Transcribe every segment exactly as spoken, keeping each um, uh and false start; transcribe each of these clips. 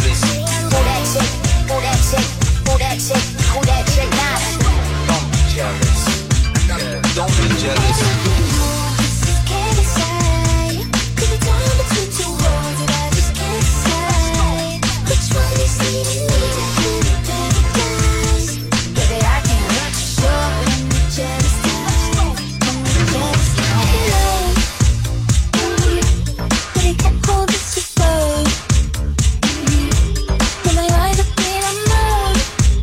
jealous. Who that chick? Who that chick? Who that chick? Who that chick now? Don't be jealous. Don't be jealous. Can't decide. Could be torn between two worlds that I just can't decide. Which one is leading me to heaven paradise? Baby, I can't let you show when you're jealous. When you're jealous, but I can't hold this too far. When I rise up in a mood,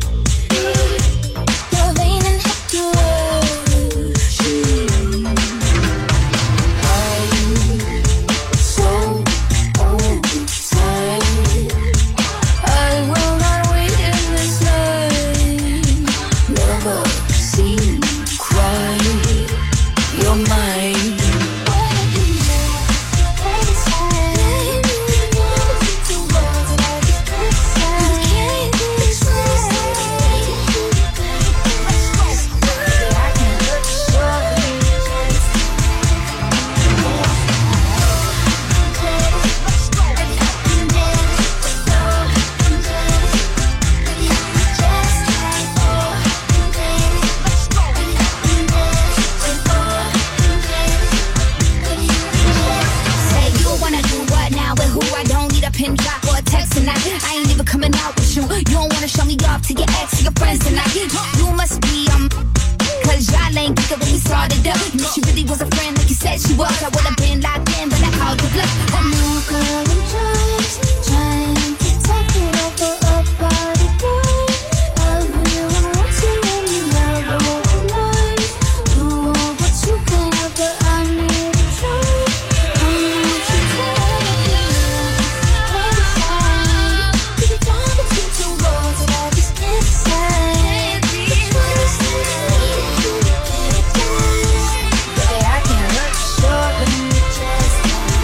you're vain and hit to rush. I'm so overtired. I will not wait in this line. Never see you cry. You're mine. Say you wanna do what now with who? I don't need a pin drop or a text tonight. I ain't even coming out with you. You don't wanna show me off to your ex or your friends tonight. You must be um cause y'all ain't get it when we started up. You know she really was a friend like you said she was. I would've been locked in, but I called the bluff. I'm new girl, I'm just trying to take it over a party boy. I really wanna want you when you love all the night. Do all what you can, but I need a try. I need you to keep it down between two roads that I just can't decide. Which one is leading me to paradise? Baby, I can't let you show when you're just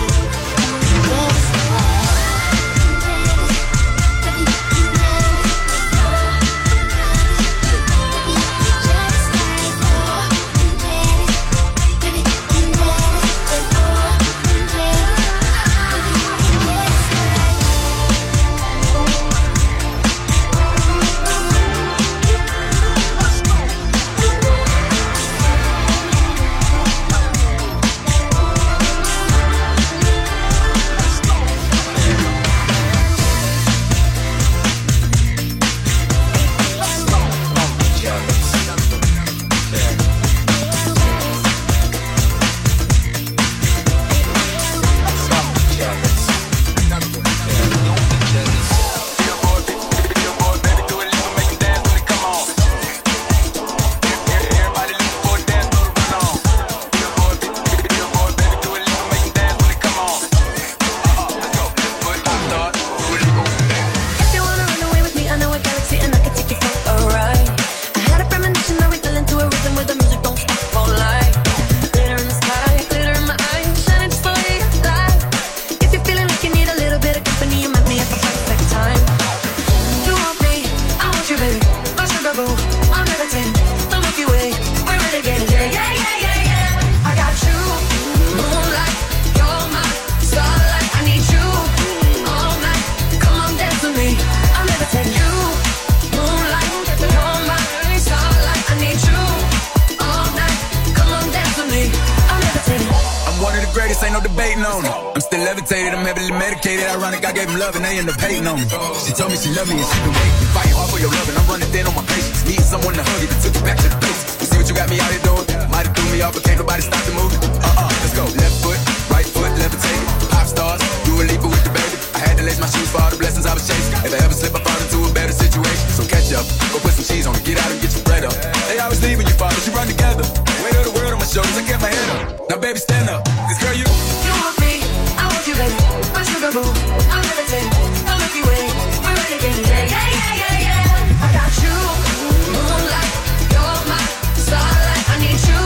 greatest, ain't no debating on it. I'm still levitated, I'm heavily medicated. Ironic, I gave him love and they end up hating on me. She told me she loved me and she been waiting. Fighting hard for your love and I'm running thin on my patience. Needing someone to hug it, took you back to the basics. You see what you got me out here doing? Might have threw me off, but can't nobody stop the movement. Uh-uh, let's go. Left foot, right foot, levitated. Pop stars, do a leap with the baby. I had to lace my shoes for all the blessings I was chasing. If I ever slip, I fall into a better situation. So catch up, go put some cheese on it, get out and get your bread up. They always leave when you fall, but you run together. Weight of the world on my shoulders, I kept my head up. Now baby, stand up, cause girl, you You want me, I want you, baby. My sugar boo, I'm levitating. The Milky Way, we're ready again. Yeah, yeah, yeah, yeah, yeah. I got you, moonlight, you're my starlight. I need you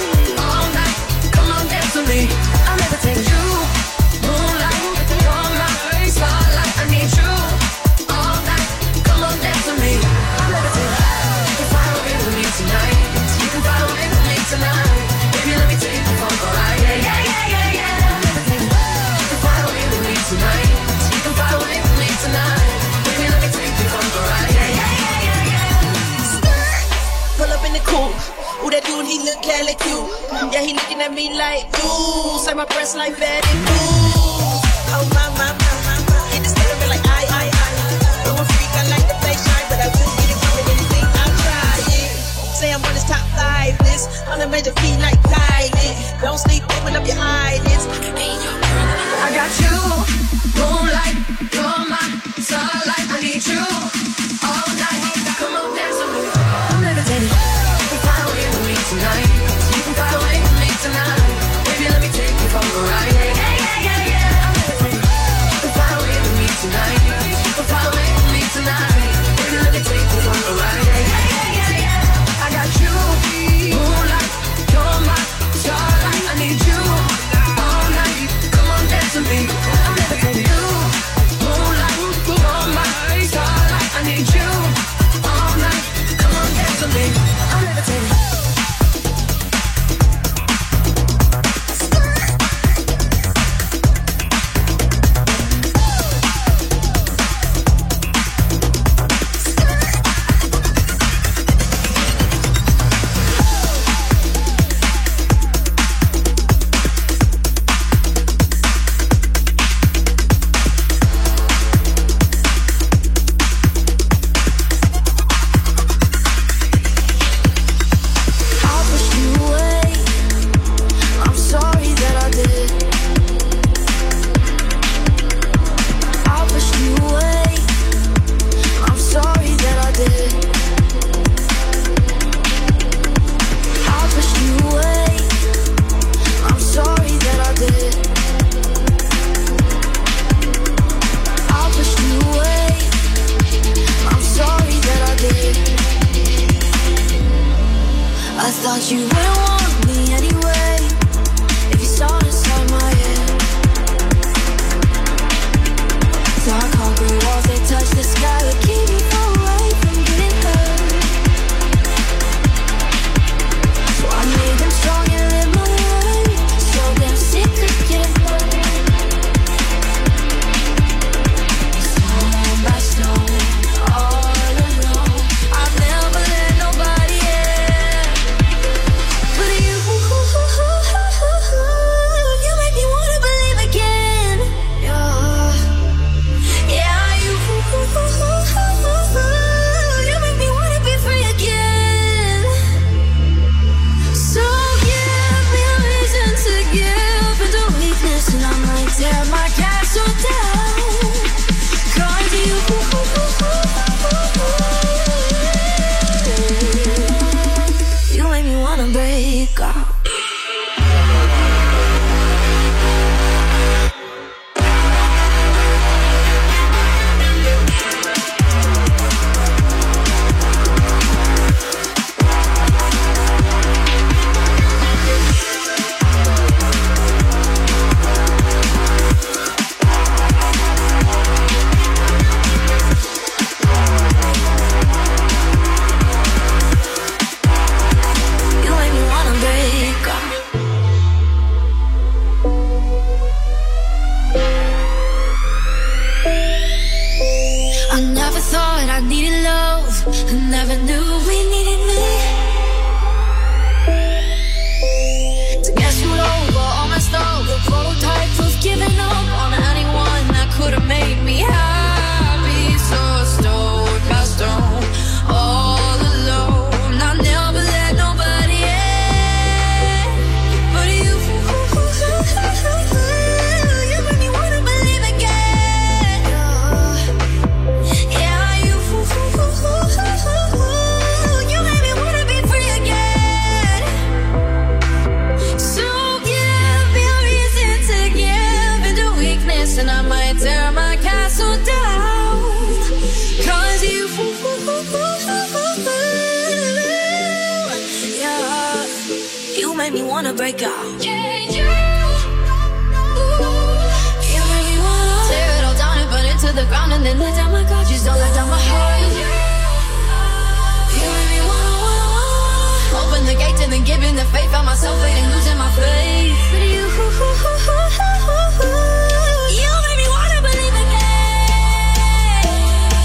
all night. Come on, dance with me. I'm levitating. You, moonlight, you're my starlight. I need you all night. Come on, dance with me. I'm levitating. You can fly away with me tonight. You can fly away with me tonight. Baby, let me take you for a ride. Yeah, yeah, yeah. that dude, he look hella cute. Yeah, he looking at me like, ooh, say my breast like Betty Boo. Oh my, my, my, my, my. He just staring at me like, I, I, I. I'm a freak, I like to play shy, but I will get it from it, anything I try it. Say I'm on this top five list, on a major feet like Kylie. Don't sleep, open up your eyelids. I got you, moonlight, you're my starlight. I need you all night. Come on, dance with me. I'm levitating. You can fly away with me tonight. You can fly away with me tonight. Baby, let me take you for a ride. Yeah, yeah, yeah, yeah. I'm levitating. You can fly away with me tonight. You can fly away with me tonight. Baby, let me take you for a ride. Yeah, yeah, yeah, yeah. I got you, moonlight, you're my starlight. I need you all night. Come on, dance with me. I'm levitating. You, moonlight, you're my starlight. I need you all night. Come on, dance with me. I'm levitating.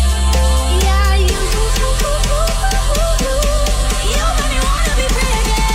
Yeah, you.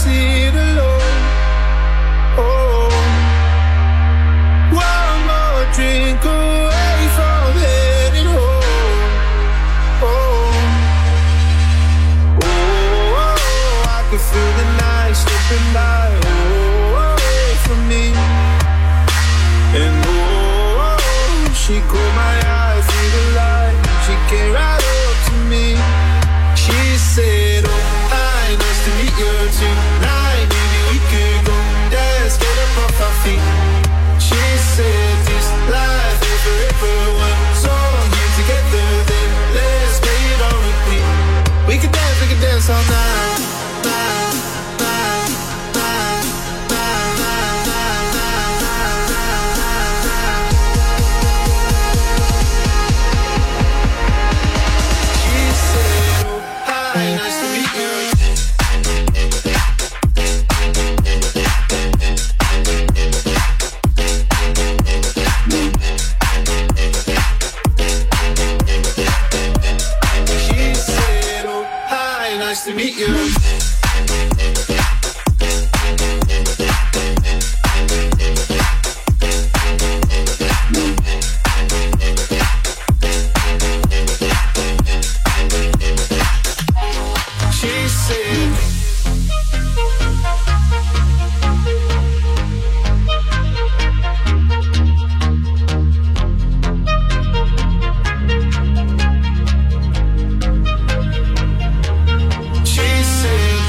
sit alone. Oh, one more drink away from heading home. Oh, oh, I can feel the night slipping by. Oh, away from me. And oh, she caught my eye through the light. She came right up to me. She said, oh, hi, nice to meet you tonight. Maybe we could go dance, get up off our feet. She said, this life is forever. One song here together, then let's play it on repeat. We could dance, we could dance all night. Night, night, night, night, night, night, night, night, night. She said, oh, hi, nice to meet you. She said, oh, hi, nice to meet you. She said, she said,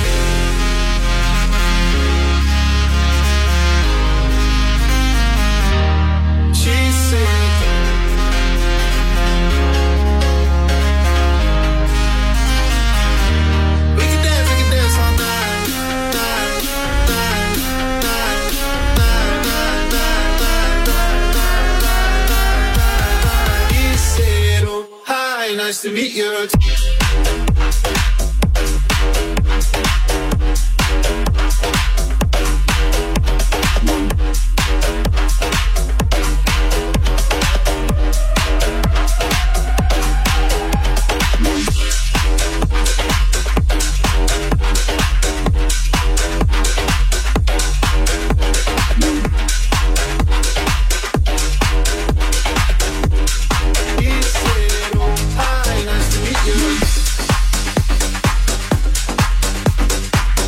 she said, we can dance, we can dance all night, night, night, night, night, night, night, night, night, night, night. He said, oh, hi, nice to meet you. He said, oh, hi, nice to meet you.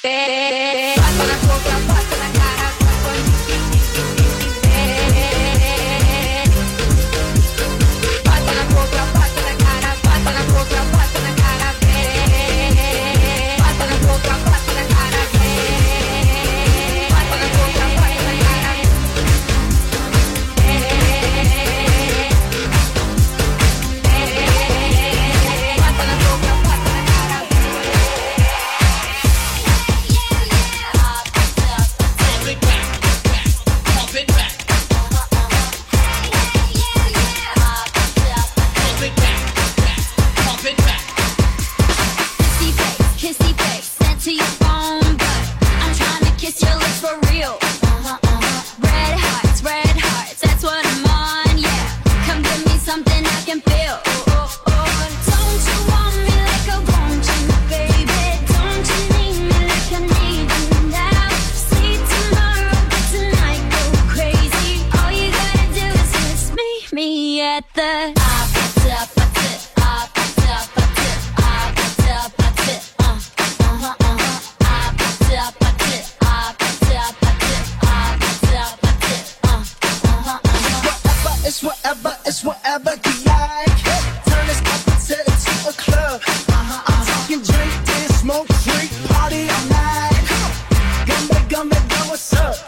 Smoke, drink, party all night. Gumba, gumba, go, what's up?